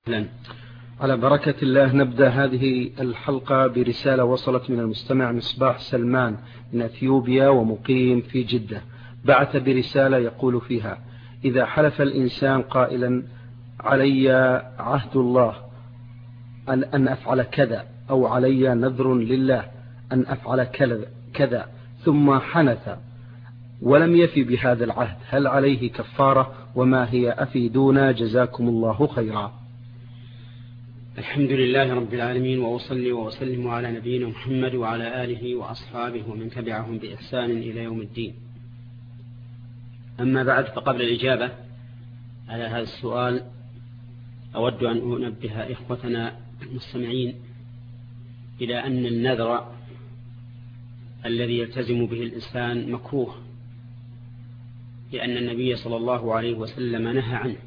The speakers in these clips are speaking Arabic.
على بركة الله نبدأ هذه الحلقة برسالة وصلت من المستمع مصباح سلمان من أثيوبيا ومقيم في جدة. بعث برسالة يقول فيها: إذا حلف الإنسان قائلا علي عهد الله أن أفعل كذا، أو علي نذر لله أن أفعل كذا، ثم حنث ولم يفي بهذا العهد، هل عليه كفارة؟ وما هي؟ أفيدونا جزاكم الله خيرا. الحمد لله رب العالمين، وأصلي وأسلم على نبينا محمد وعلى آله وأصحابه ومن تبعهم بإحسان إلى يوم الدين. أما بعد، فقبل الإجابة على هذا السؤال أود أن أنبه إخوتنا المستمعين إلى أن النذر الذي يلتزم به الإنسان مكروه، لأن النبي صلى الله عليه وسلم نهى عنه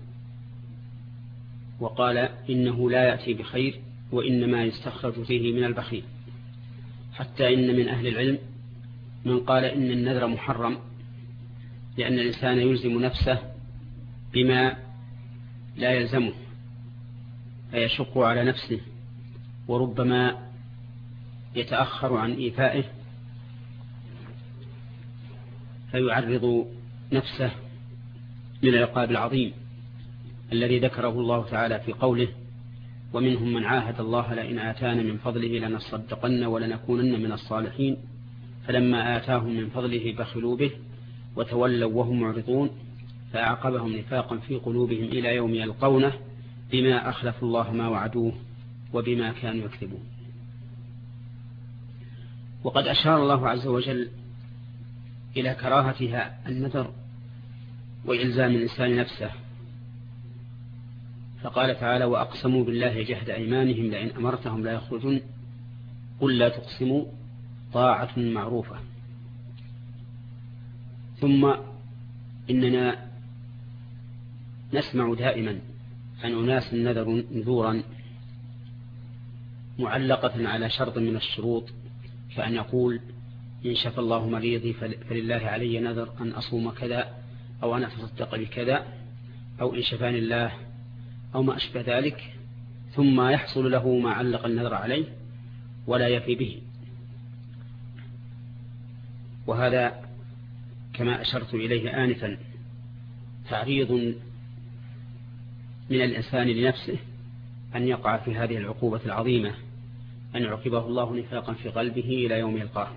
وقال إنه لا يأتي بخير وإنما يستخرج فيه من البخيل، حتى إن من أهل العلم من قال إن النذر محرم، لأن الإنسان يلزم نفسه بما لا يلزمه فيشق على نفسه، وربما يتأخر عن إيفائه فيعرض نفسه للعقاب العظيم الذي ذكره الله تعالى في قوله: ومنهم من عاهد الله لئن آتانا من فضله لنصدقن ولنكونن من الصالحين فلما آتاهم من فضله بخلوا به وتولوا وهم معرضون فأعقبهم نفاقا في قلوبهم إلى يوم يلقونه بما أخلفوا الله ما وعدوه وبما كانوا يكذبون. وقد أشار الله عز وجل إلى كراهتها النذر وإلزام الإنسان نفسه، فقال تعالى: وأقسموا بالله جهد أيمانهم لئن أمرتهم لا يخرجون قل لا تقسموا طاعة معروفة. ثم إننا نسمع دائما عن أناس نذورا معلقة على شرط من الشروط، كأن يقول: إن شفى الله مريضي فلله علي نذر أن أصوم كذا، أو أن أتصدق بكذا، أو إن شفاني الله، أو ما أشبه ذلك، ثم يحصل له ما علق النذر عليه ولا يفي به. وهذا كما أشرت إليه آنفا تعريض من الإنسان لنفسه أن يقع في هذه العقوبة العظيمة، أن يعقبه الله نفاقا في قلبه إلى يوم يلقاه.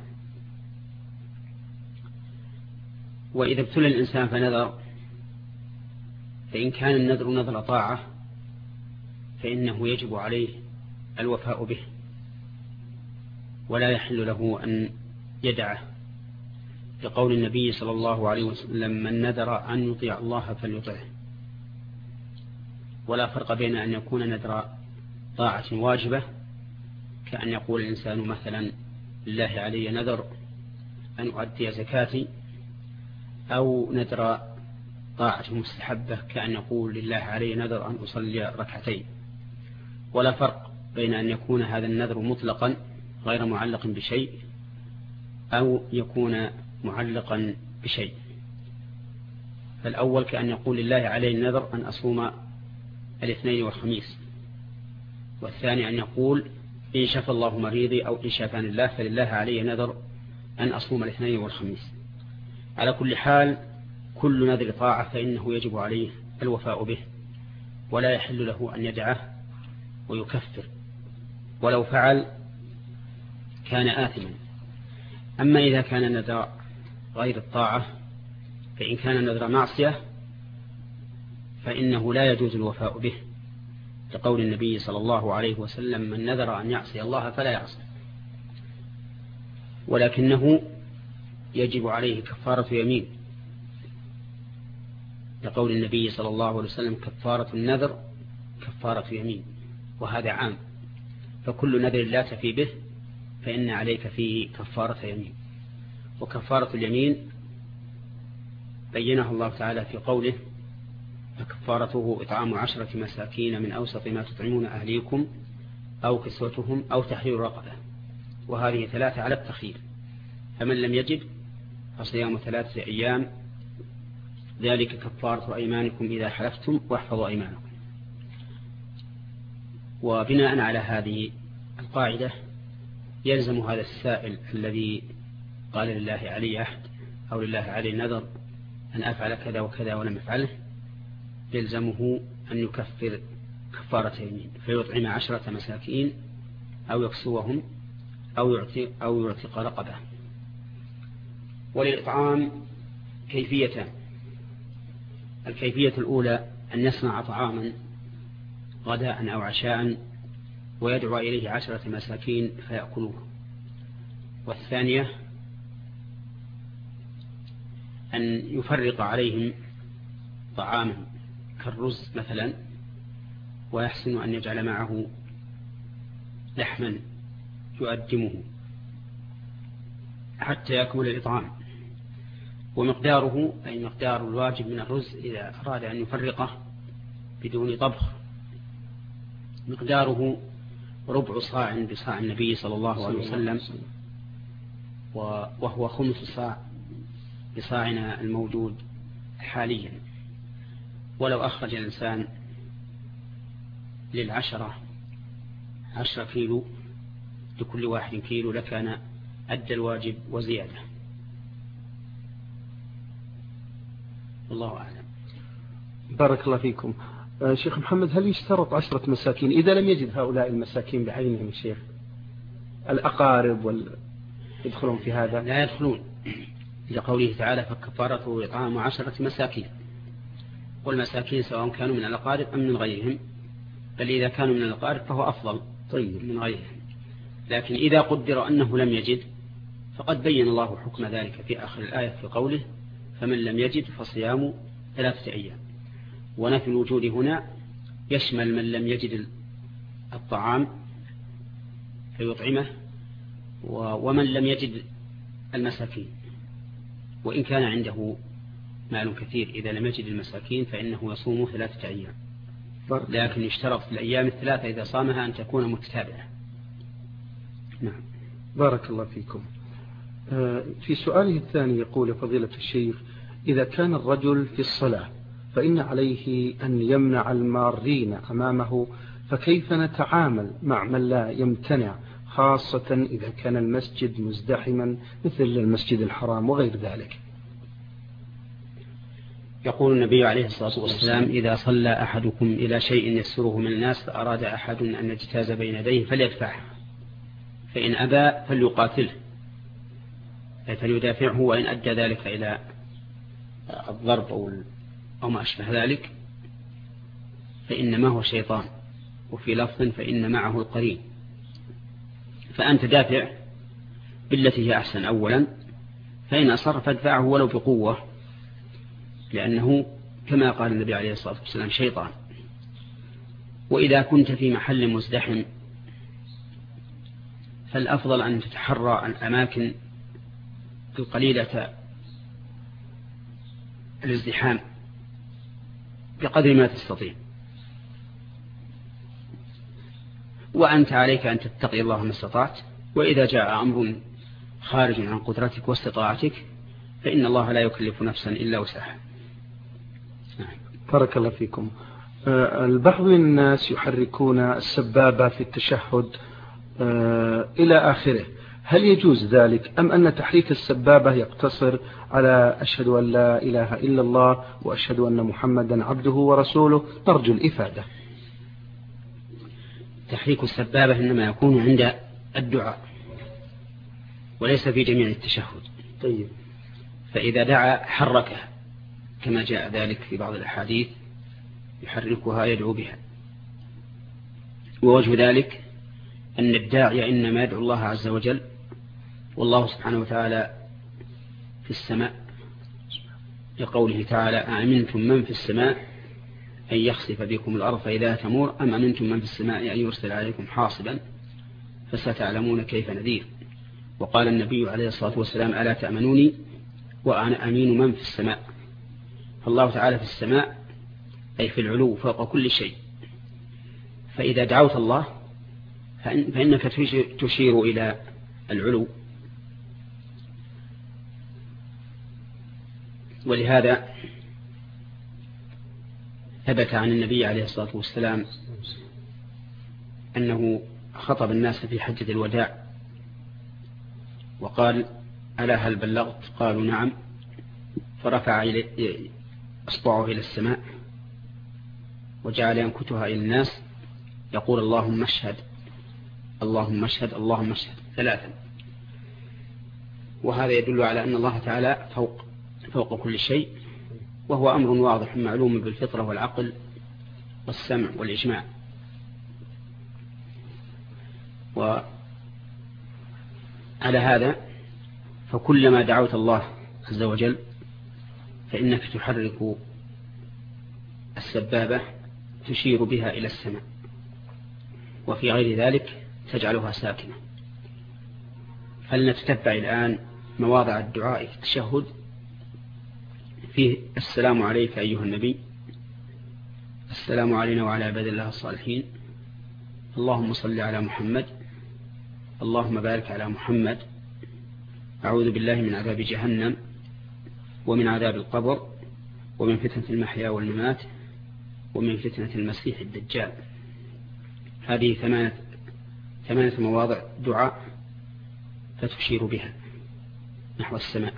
وإذا ابتلى الإنسان فنذر، فإن كان النذر نذر طاعة فإنه يجب عليه الوفاء به، ولا يحل له أن يدعه، لقول النبي صلى الله عليه وسلم: من نذر أن يطيع الله فليطعه. ولا فرق بين أن يكون نذر طاعة واجبة، كأن يقول الإنسان مثلا: لله علي نذر أن أؤدي زكاتي، أو نذر طاعة مستحبة كأن يقول: لله علي نذر أن أصلي ركعتين. ولا فرق بين أن يكون هذا النذر مطلقا غير معلق بشيء، أو يكون معلقا بشيء. فالأول كأن يقول: لله علي النذر أن أصوم الاثنين والخميس، والثاني أن يقول: إن شفى الله مريضي، أو إن شفاني الله فلله علي نذر أن أصوم الاثنين والخميس. على كل حال، كل نذر طاعة فإنه يجب عليه الوفاء به، ولا يحل له أن يدعه ويكفر، ولو فعل كان آثما. أما إذا كان نذر غير الطاعة، فإن كان نذر معصية فإنه لا يجوز الوفاء به، لقول النبي صلى الله عليه وسلم: من نذر أن يعصي الله فلا يعصي. ولكنه يجب عليه كفارة يمين، لقول النبي صلى الله عليه وسلم: كفارة النذر كفارة يمين. وهذا عام، فكل نذر لا تفي به فإن عليك فيه كفارة يمين. وكفارة اليمين بينها الله تعالى في قوله: فكفارته إطعام 10 مساكين من أوسط ما تطعمون أهليكم أو كسوتهم أو تحرير رقبة. وهذه 3 على التخيير، فمن لم يجد فصيام 3 أيام، ذلك كفارة أيمانكم إذا حلفتم واحفظوا أيمانكم. وبناء على هذه القاعدة يلزم هذا السائل الذي قال لله علي عهد أو لله علي نذر أن أفعل كذا وكذا ولم أفعله، يلزمه أن يكفر كفارة يمين، فيطعم 10 مساكين أو يكسوهم أو يعتق رقبة. وللإطعام كيفيتان: الكيفية الأولى أن يصنع طعاما غداء أو عشاء ويدعو إليه 10 مساكين فيأكلوه. والثانية أن يفرق عليهم طعاما كالرز مثلا، ويحسن أن يجعل معه لحما يقدمه حتى يكمل الإطعام. ومقداره أي مقدار الواجب من الرز إذا أراد أن يفرقه بدون طبخ مقداره ربع صاع بصاع النبي صلى الله عليه وسلم، وهو 5 صاع بصاعنا الموجود حاليا. ولو أخرج الإنسان لل10 10 كيلو لكل واحد كيلو لكان أدى الواجب وزيادة. الله أعلم. بارك الله فيكم. شيخ محمد، هل يشترط 10 مساكين إذا لم يجد هؤلاء المساكين بعينهم الشيخ؟ الأقارب يدخلون في هذا؟ لا يدخلون، لقوله تعالى فكفارته إطعام 10 مساكين، والمساكين سواء كانوا من الأقارب أم من غيرهم، بل إذا كانوا من الأقارب فهو أفضل من غيرهم. لكن إذا قدر أنه لم يجد فقد بين الله حكم ذلك في آخر الآية في قوله فمن لم يجد فصيام 3 أيام. ونفي الوجود هنا يشمل من لم يجد الطعام فيطعمه، ومن لم يجد المساكين، وإن كان عنده مال كثير إذا لم يجد المساكين فإنه يصوم 3 أيام، لكن يشترط في الأيام 3 إذا صامها أن تكون متتابعة. نعم. بارك الله فيكم. في سؤاله الثاني يقول فضيلة الشيخ: إذا كان الرجل في الصلاة فإن عليه أن يمنع المارين أمامه، فكيف نتعامل مع من لا يمتنع، خاصة إذا كان المسجد مزدحما مثل المسجد الحرام وغير ذلك؟ يقول النبي عليه الصلاة والسلام إذا صلى أحدكم إلى شيء يسره من الناس فأراد أحد أن يجتاز بين يديه فليدفعه، فإن أبى فليقاتله، فليدافعه، وإن أدى ذلك إلى الضرب أو ما أشبه ذلك فإنما هو شيطان، وفي لفظ فإن معه القرين. فأنت دافع بالتي هي أحسن أولا، فإن أصر فادفعه ولو بقوة، لأنه كما قال النبي عليه الصلاة والسلام شيطان. وإذا كنت في محل مزدحم فالأفضل أن تتحرى الأماكن القليلة الازدحام بقدر ما تستطيع، وأنت عليك أن تتقي الله ما استطعت، وإذا جاء أمر خارج عن قدرتك واستطاعتك فإن الله لا يكلف نفسا إلا وسعها. بارك الله فيكم. البعض من الناس يحركون السبابة في التشهد إلى آخره، هل يجوز ذلك أم أن تحريك السبابة يقتصر على أشهد أن لا إله إلا الله وأشهد أن محمدا عبده ورسوله؟ نرجو الإفادة. تحريك السبابة إنما يكون عند الدعاء وليس في جميع التشهد. طيب. فإذا دعا حركها كما جاء ذلك في بعض الأحاديث يحركها يدعو بها. ووجه ذلك أن الداعي إنما يدعو الله عز وجل، والله سبحانه وتعالى في السماء، لقوله تعالى أأمنتم من في السماء أن يخسف بكم الأرض فإذا تمور أم أمنتم من في السماء أن يرسل عليكم حاصبا فستعلمون كيف نذير. وقال النبي عليه الصلاة والسلام ألا تأمنوني وأنا أمين من في السماء. فالله تعالى في السماء أي في العلو فوق كل شيء، فإذا دعوت الله فإنك تشير إلى العلو. ولهذا ثبت عن النبي عليه الصلاة والسلام أنه خطب الناس في حجة الوداع وقال: ألا هل بلغت؟ قالوا: نعم. فرفع أصبعه إلى السماء وجعل ينكتها إلى الناس يقول: اللهم اشهد اللهم اشهد اللهم اشهد 3. وهذا يدل على أن الله تعالى فوق كل شيء، وهو أمر واضح معلوم بالفطرة والعقل والسمع والإجماع. وعلى هذا فكلما دعوت الله عز وجل فإنك تحرك السبابة تشير بها إلى السماء، وفي غير ذلك تجعلها ساكنة. فلنتتبع الآن مواضع الدعاء في التشهد. فيه: السلام عليك أيها النبي، السلام علينا وعلى عباد الله الصالحين، اللهم صل على محمد، اللهم بارك على محمد، أعوذ بالله من عذاب جهنم ومن عذاب القبر ومن فتنة المحيا والممات ومن فتنة المسيح الدجال. هذه 8 مواضع دعاء فتشير بها نحو السماء.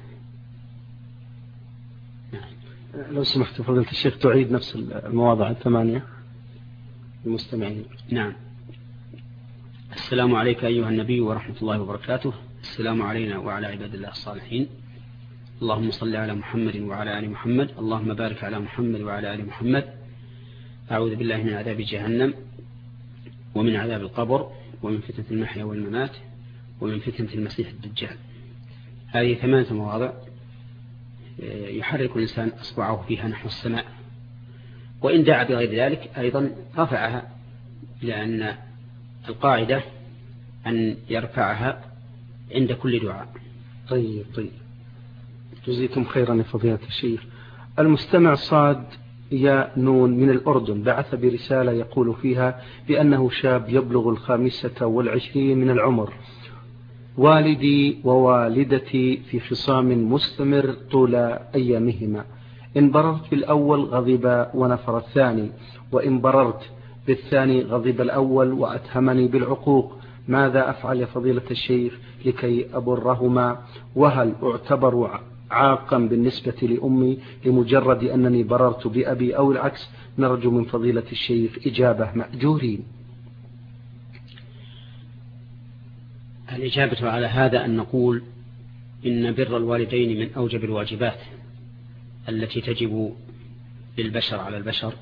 لو سمحت فضيلة الشيخ تعيد نفس المواضع 8 المستمعين. نعم. السلام عليك أيها النبي ورحمة الله وبركاته، السلام علينا وعلى عباد الله الصالحين، اللهم صل على محمد وعلى آل محمد، اللهم بارك على محمد وعلى آل محمد، أعوذ بالله من عذاب جهنم ومن عذاب القبر ومن فتنة المحيا والممات ومن فتنة المسيح الدجال. هذه 8 مواضع يحرك الإنسان أصبعه فيها نحو السماء، وإن دعا بغير ذلك أيضا رفعها، لأن القاعدة أن يرفعها عند كل دعاء. طيب جزيكم خيرا يا فضيلة الشيخ. المستمع صاد يا نون من الأردن بعث برسالة يقول فيها بأنه شاب يبلغ 25 من العمر، والدي ووالدتي في خصام مستمر طول أيامهما، إن بررت بالأول غضب ونفر الثاني، وإن بررت بالثاني غضب الأول وأتهمني بالعقوق، ماذا أفعل يا فضيلة الشيخ لكي أبرهما؟ وهل أعتبر عاقا بالنسبة لأمي لمجرد أنني بررت بأبي أو العكس؟ نرجو من فضيلة الشيخ إجابة مأجورين. الإجابة على هذا أن نقول إن بر الوالدين من أوجب الواجبات التي تجب للبشر على البشر،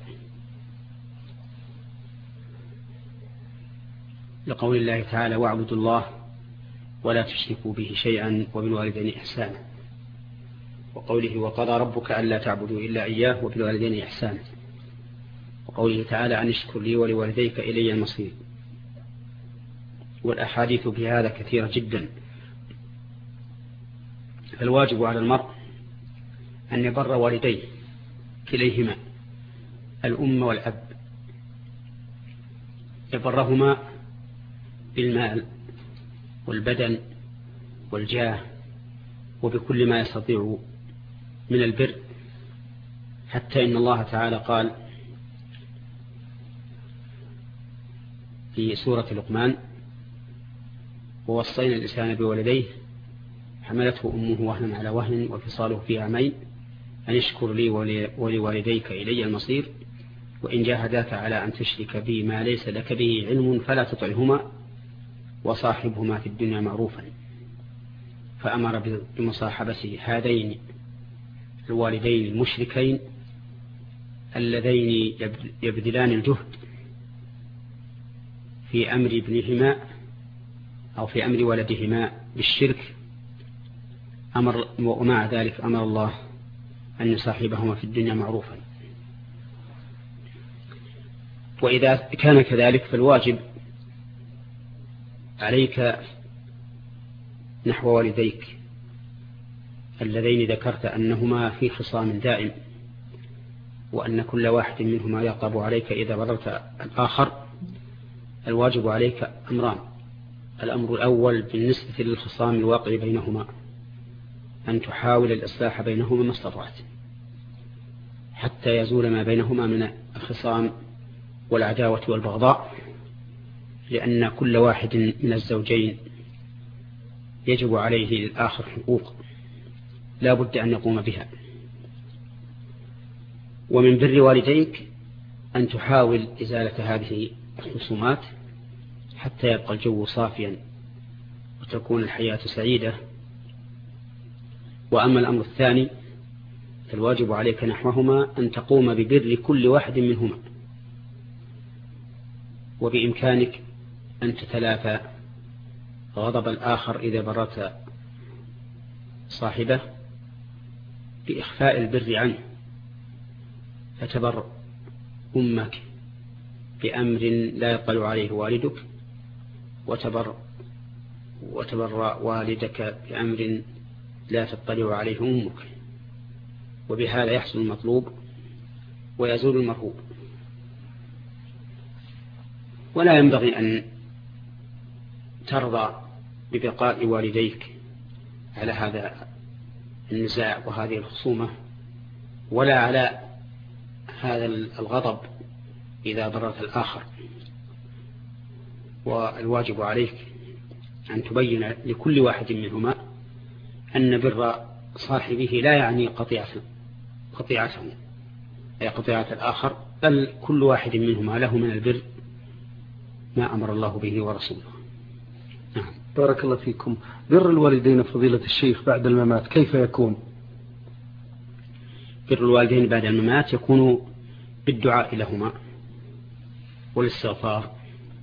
لقول الله تعالى: واعبدوا الله ولا تشركوا به شيئا وبالوالدين إحسانا، وقوله: وقضى ربك ألا تعبدوا إلا إياه وبالوالدين إحسانا، وقوله تعالى: أن اشكر لي ولوالديك إلي المصير. والأحاديث في هذا كثيرة جدا. فالواجب على المرء أن يبر والديه كليهما الأم والأب، يبرهما بالمال والبدن والجاه وبكل ما يستطيع من البر، حتى إن الله تعالى قال في سورة لقمان: ووصينا الإنسان بولديه حملته أمه وهنا على وهن وفصاله في عامين أن اشكر لي ولوالديك إلي المصير، وإن جاهداك على أن تشرك بي ما ليس لك به علم فلا تطعهما وصاحبهما في الدنيا معروفا. فأمر بمصاحبة هذين الوالدين المشركين اللذين يبذلان الجهد في أمر ابنهما أو في أمر ولدهما بالشرك، ومع ذلك أمر الله أن يصاحبهما في الدنيا معروفا. وإذا كان كذلك فالواجب عليك نحو والديك اللذين ذكرت أنهما في خصام دائم، وأن كل واحد منهما يغضب عليك إذا بررت الآخر. الواجب عليك أمران: الأمر الأول بالنسبة للخصام الواقع بينهما أن تحاول الإصلاح بينهما ما استطعت حتى يزول ما بينهما من الخصام والعداوة والبغضاء، لأن كل واحد من الزوجين يجب عليه للآخر حقوق لا بد أن يقوم بها. ومن بر والديك أن تحاول إزالة هذه الخصومات حتى يبقى الجو صافيا وتكون الحياة سعيدة. وأما الأمر الثاني فالواجب عليك نحوهما أن تقوم ببر كل واحد منهما، وبإمكانك أن تتلافى غضب الآخر إذا بررت صاحبه بإخفاء البر عنه، فتبر أمك بأمر لا يطلع عليه والدك، وتبر والدك بأمر لا تطلع عليه أمك، وبهذا يحصل المطلوب ويزول المرهوب. ولا ينبغي أن ترضى ببقاء والديك على هذا النزاع وهذه الخصومة، ولا على هذا الغضب إذا بررت الآخر. والواجب عليك أن تبين لكل واحد منهما أن بر صاحبه لا يعني قطيعته أي قطيعة الآخر، بل كل واحد منهما له من البر ما أمر الله به ورسوله. نعم. بارك الله فيكم. بر الوالدين فضيلة الشيخ بعد الممات كيف يكون؟ بر الوالدين بعد الممات يكون بالدعاء لهما والاستغفار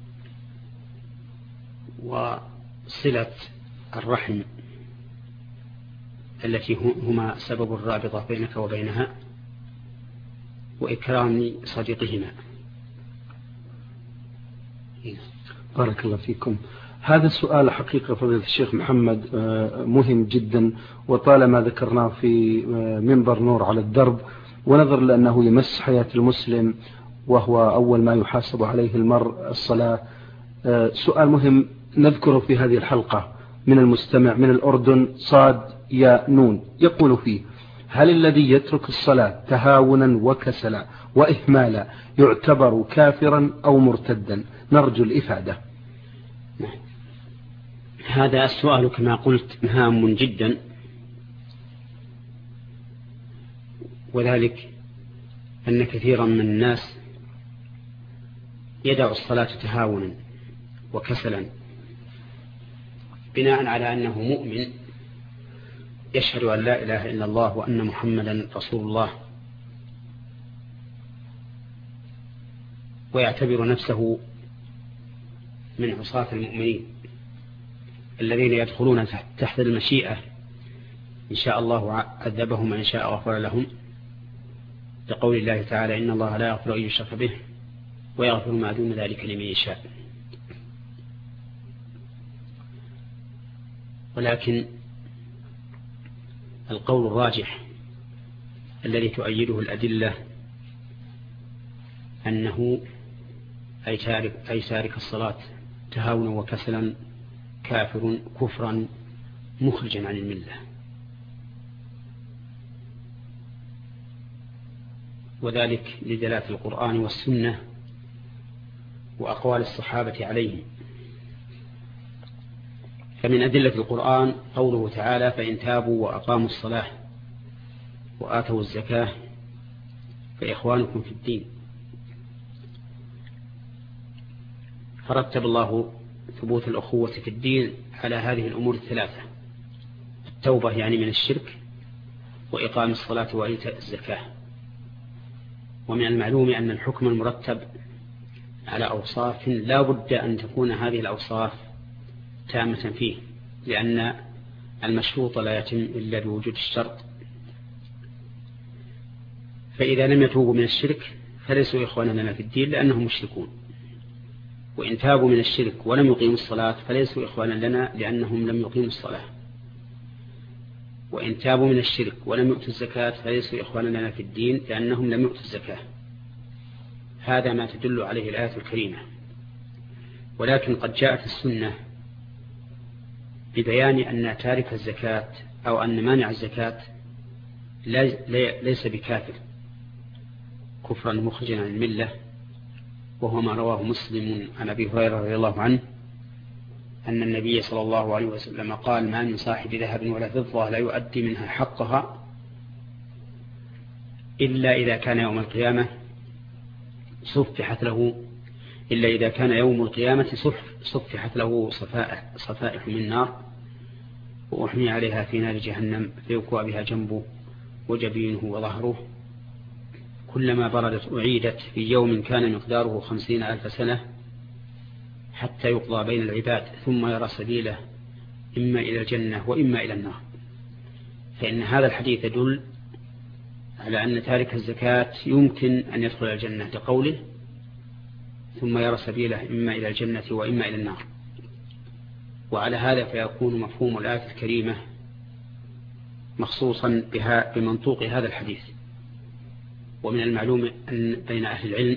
وصلة الرحم التي هما سبب الرابطة بينك وبينها، وإكرام صديقهما. بارك الله فيكم. هذا السؤال حقيقة فضيلة الشيخ محمد مهم جدا، وطالما ذكرناه في منبر نور على الدرب، ونظر لأنه يمس حياة المسلم وهو أول ما يحاسب عليه المرء الصلاة. سؤال مهم نذكره في هذه الحلقة من المستمع من الأردن صاد يا نون، يقول فيه: هل الذي يترك الصلاة تهاونا وكسلا وإهمالا يعتبر كافرا أو مرتدا؟ نرجو الإفادة. هذا السؤال كما قلت هام جدا، وذلك أن كثيرا من الناس يدع الصلاة تهاونا وكسلا بناء على أنه مؤمن يشهد أن لا إله إلا الله وأن محمدا رسول الله، ويعتبر نفسه من عصاة المؤمنين الذين يدخلون تحت المشيئة، إن شاء الله عذبهم وإن شاء غفر لهم، لقول الله تعالى: إن الله لا يغفر أن يشرك به ويغفر ما دون ذلك لمن يشاء. ولكن القول الراجح الذي تؤيده الأدلة أنه أي تارك الصلاة تهاونا وكسلا كافر كفرا مخرجا عن الملة، وذلك لدلالة القرآن والسنة وأقوال الصحابة عليهم. فمن أدلة القرآن قوله تعالى: فإن تابوا وأقاموا الصلاة وآتوا الزكاة فإخوانكم في الدين. فرتب الله ثبوت الأخوة في الدين على هذه الأمور الثلاثة: التوبة يعني من الشرك، وإقام الصلاة وإيتاء الزكاة. ومن المعلوم أن الحكم المرتب على أوصاف لا بد أن تكون هذه الأوصاف تامة فيه، لأن المشروط لا يتم إلا بوجود الشرط. فإذا لم يتوبوا من الشرك فليسوا إخوانا لنا في الدين لأنهم مشركون، وإن تابوا من الشرك ولم يقيموا الصلاة فليسوا إخوانا لنا لأنهم لم يقيموا الصلاة، وإن تابوا من الشرك ولم يؤتوا الزكاة فليسوا إخوانا لنا في الدين لأنهم لم يؤتوا الزكاة. هذا ما تدل عليه الآية الكريمة. ولكن قد جاءت السنة ببيان أن تارك الزكاة أو أن مانع الزكاة ليس بكافر كفرا مخرجا عن الملة، وهو ما رواه مسلم عن أبي هريرة رضي الله عنه أن النبي صلى الله عليه وسلم قال: ما من صاحب ذهب ولا فضة لا يؤدي منها حقها إلا إذا كان يوم القيامة صفحت له صفائح من نار وأحمي عليها في نار جهنم فيكوى بها جنبه وجبينه وظهره، كلما بردت أعيدت في يوم كان مقداره 50,000 سنة حتى يقضى بين العباد ثم يرى سبيله إما إلى الجنة وإما إلى النار. فإن هذا الحديث يدل على أن تارك الزكاة يمكن أن يدخل الجنة لقوله ثم يرى سبيله إما إلى الجنة وإما إلى النار. وعلى هذا فيكون مفهوم الآية الكريمة مخصوصا بها بمنطوق هذا الحديث. ومن المعلوم أن بين أهل العلم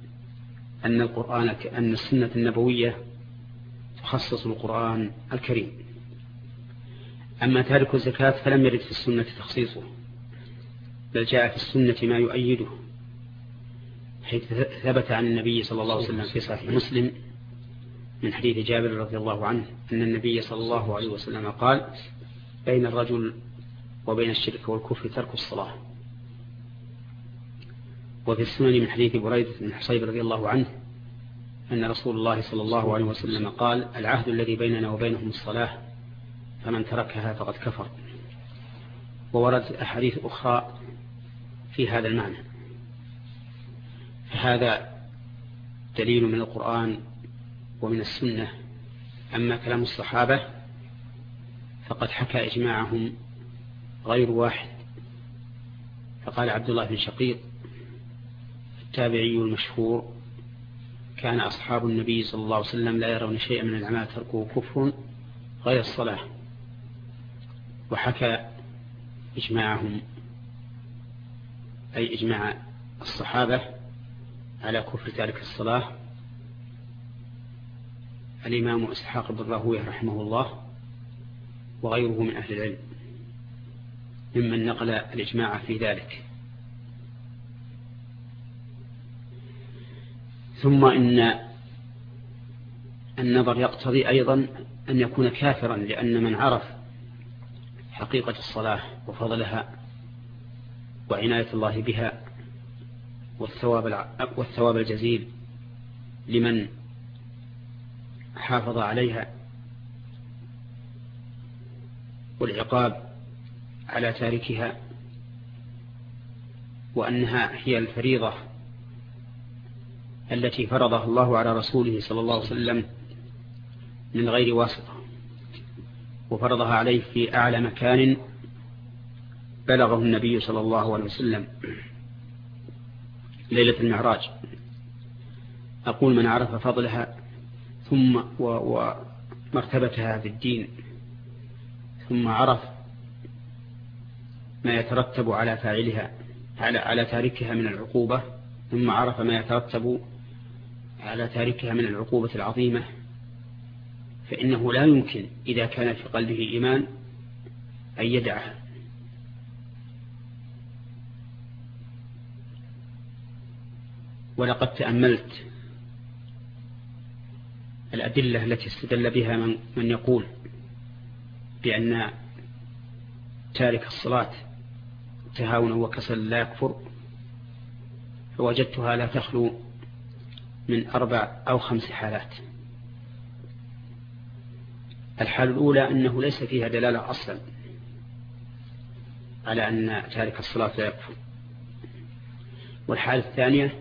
أن السنة النبوية تخصص القرآن الكريم. أما تارك الزكاة فلم يرد في السنة تخصيصه، بل جاء في السنة ما يؤيده، حيث ثبت عن النبي صلى الله عليه وسلم في صحيح مسلم من حديث جابر رضي الله عنه أن النبي صلى الله عليه وسلم قال: بين الرجل وبين الشرك والكفر ترك الصلاة. وفي السنن من حديث بريدة بن حصيب رضي الله عنه أن رسول الله صلى الله عليه وسلم قال: العهد الذي بيننا وبينهم الصلاة فمن تركها فقد كفر. ووردت أحاديث أخرى في هذا المعنى. فهذا دليل من القرآن ومن السنة. أما كلام الصحابة فقد حكى إجماعهم غير واحد. فقال عبد الله بن شقيق التابعي المشهور: كان أصحاب النبي صلى الله عليه وسلم لا يرون شيئا من الأعمال تركه كفر غير الصلاة. وحكى إجماعهم أي إجماع الصحابة على كفر تارك الصلاة الإمام إسحاق بن راهويه رحمه الله وغيره من أهل العلم ممن نقل الإجماع في ذلك. ثم إن النظر يقتضي أيضا أن يكون كافرا، لأن من عرف حقيقة الصلاة وفضلها وعناية الله بها والثواب الجزيل لمن حافظ عليها والعقاب على تاركها، وأنها هي الفريضة التي فرضها الله على رسوله صلى الله عليه وسلم من غير واسطة، وفرضها عليه في أعلى مكان بلغه النبي صلى الله عليه وسلم ليلة المعراج. أقول: من عرف فضلها ثم ومرتبتها في الدين، ثم عرف ما يترتب على فاعلها على تاركها من العقوبة، ثم عرف ما يترتب على تاركها من العقوبة العظيمة، فإنه لا يمكن إذا كان في قلبه إيمان أن يدعها. ولقد تأملت الأدلة التي استدل بها من يقول بأن تارك الصلاة تهاونا وكسلا لا يكفر، فوجدتها لا تخلو من 4 أو 5 حالات. الحالة الأولى أنه ليس فيها دلالة أصلا على أن تارك الصلاة لا يكفر. والحالة الثانية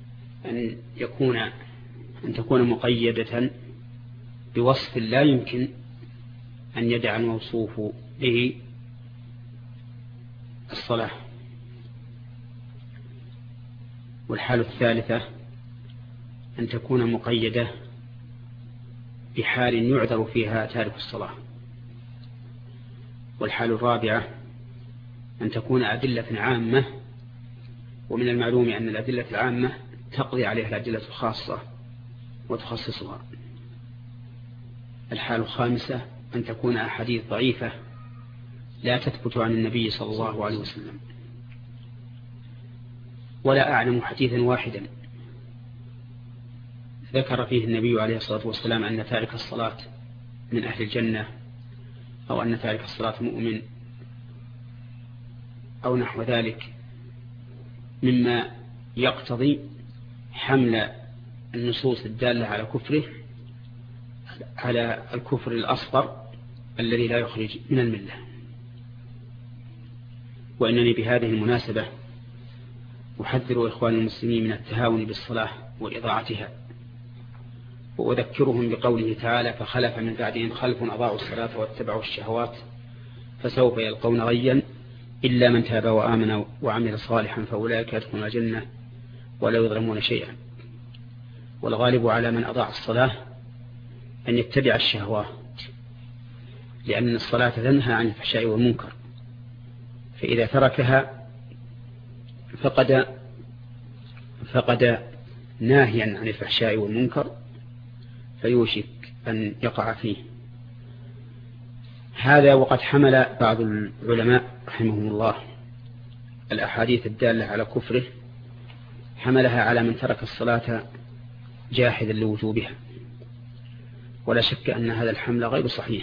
أن تكون مقيدة بوصف لا يمكن أن يدع الموصوف به الصلاة. والحالة الثالثة أن تكون مقيدة بحال يعذر فيها تارك الصلاة. والحالة الرابعة أن تكون أدلة عامة، ومن المعلوم أن الأدلة العامة تقضي عليها الأدلة الخاصة وتخصصها. الحالة الخامسة أن تكون أحاديث ضعيفة لا تثبت عن النبي صلى الله عليه وسلم. ولا أعلم حديثا واحدا ذكر فيه النبي عليه الصلاة والسلام أن تارك الصلاة من أهل الجنة، أو أن تارك الصلاة مؤمن، أو نحو ذلك، مما يقتضي حمل النصوص الدالة على كفره على الكفر الأصغر الذي لا يخرج من الملة. وإنني بهذه المناسبة أحذر إخوان المسلمين من التهاون بالصلاة وإضاعتها، وأذكرهم بقوله تعالى: فخلف من بعدهم خلف أضاعوا الصلاة واتبعوا الشهوات فسوف يلقون غيا إلا من تاب وآمن وعمل صالحا فأولئك يدخلون الجنة ولا يظلمون شيئا. والغالب على من أضاع الصلاة أن يتبع الشهوات، لأن الصلاة تنهى عن الفحشاء والمنكر، فإذا تركها فقد ناهيا عن الفحشاء والمنكر فيوشك أن يقع فيه. هذا وقد حمل بعض العلماء رحمهم الله الأحاديث الدالة على كفره، حملها على من ترك الصلاة جاحدا لوجوبها، ولا شك أن هذا الحمل غير صحيح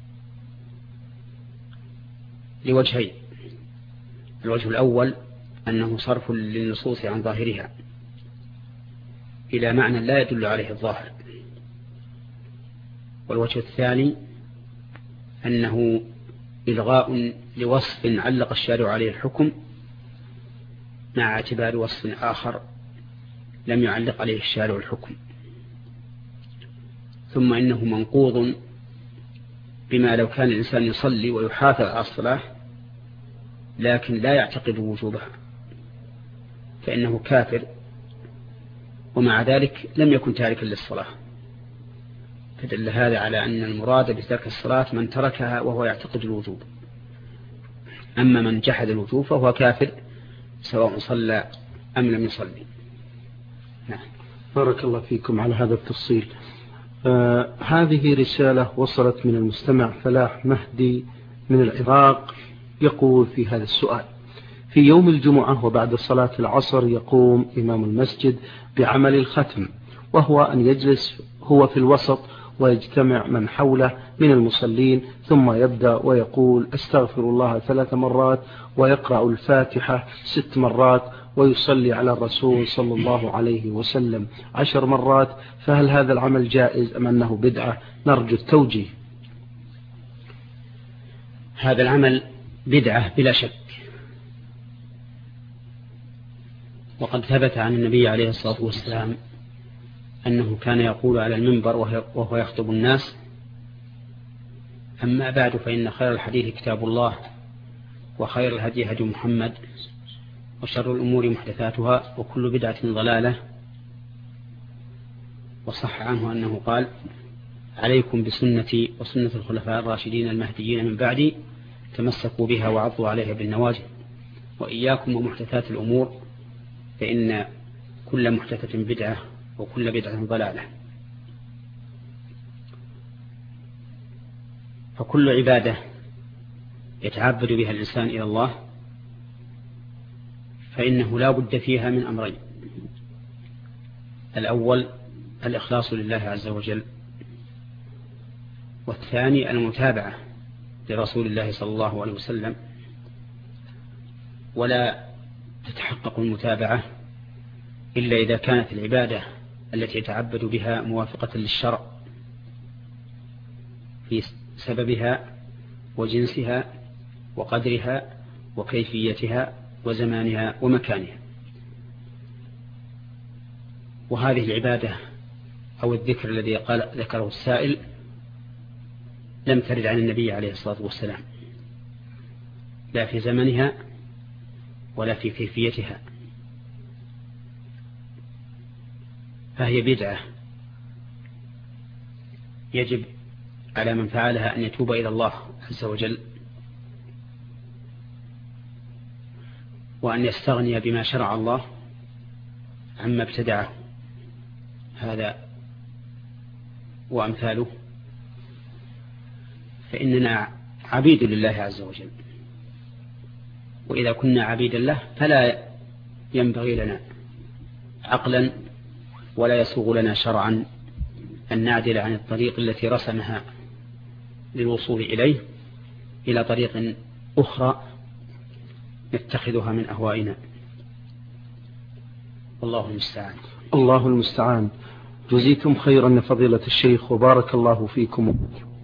لوجهين: الوجه الأول أنه صرف للنصوص عن ظاهرها إلى معنى لا يدل عليه الظاهر، والوجه الثاني أنه إلغاء لوصف علق الشارع عليه الحكم مع اعتبار وصف آخر لم يعلق عليه الشارع الحكم. ثم إنه منقوض بما لو كان الإنسان يصلي ويحافظ على الصلاة لكن لا يعتقد وجوبها فإنه كافر، ومع ذلك لم يكن تاركا للصلاة. فدل هذا على أن المراد بترك الصلاة من تركها وهو يعتقد الوجوب، أما من جحد الوجوب فهو كافر سواء صلى أم لم يصلي. نعم. بارك الله فيكم على هذا التفصيل. هذه رسالة وصلت من المستمع فلاح مهدي من العراق، يقول في هذا السؤال: في يوم الجمعة وبعد صلاة العصر يقوم إمام المسجد بعمل الختم، وهو أن يجلس هو في الوسط ويجتمع من حوله من المصلين، ثم يبدأ ويقول: أستغفر الله 3 مرات، ويقرأ الفاتحة 6 مرات، ويصلي على الرسول صلى الله عليه وسلم 10 مرات، فهل هذا العمل جائز أم أنه بدعة؟ نرجو التوجيه. هذا العمل بدعة بلا شك، وقد ثبت عن النبي عليه الصلاة والسلام أنه كان يقول على المنبر وهو يخطب الناس: أما بعد فإن خير الحديث كتاب الله، وخير الهدي هدي محمد، وشر الأمور محدثاتها، وكل بدعة ضلالة. وصح عنه أنه قال: عليكم بسنتي وسنة الخلفاء الراشدين المهديين من بعدي، تمسكوا بها وعضوا عليها بالنواجذ، وإياكم ومحدثات الأمور، فإن كل محدثة بدعة وكل بدعة ضلالة. فكل عبادة يتعبد بها الإنسان إلى الله فإنه لا بد فيها من أمرين: الأول الإخلاص لله عز وجل، والثاني المتابعة لرسول الله صلى الله عليه وسلم. ولا تتحقق المتابعة إلا إذا كانت العبادة التي يتعبد بها موافقة للشرع في سببها وجنسها وقدرها وكيفيتها وزمانها ومكانها. وهذه العبادة أو الذكر الذي ذكره السائل لم ترد عن النبي عليه الصلاة والسلام، لا في زمنها ولا في كيفيتها، فهي بدعة يجب على من فعلها أن يتوب إلى الله عز وجل، وأن يستغني بما شرع الله عما ابتدعه، هذا وأمثاله. فإننا عبيد لله عز وجل، وإذا كنا عبيدا له فلا ينبغي لنا عقلا ولا يسوغ لنا شرعا أن نعدل عن الطريق التي رسمها للوصول إليه إلى طريق أخرى نتخذها من أهوائنا. الله المستعان. الله المستعان. جزيتم خيرا فضيلة الشيخ وبارك الله فيكم.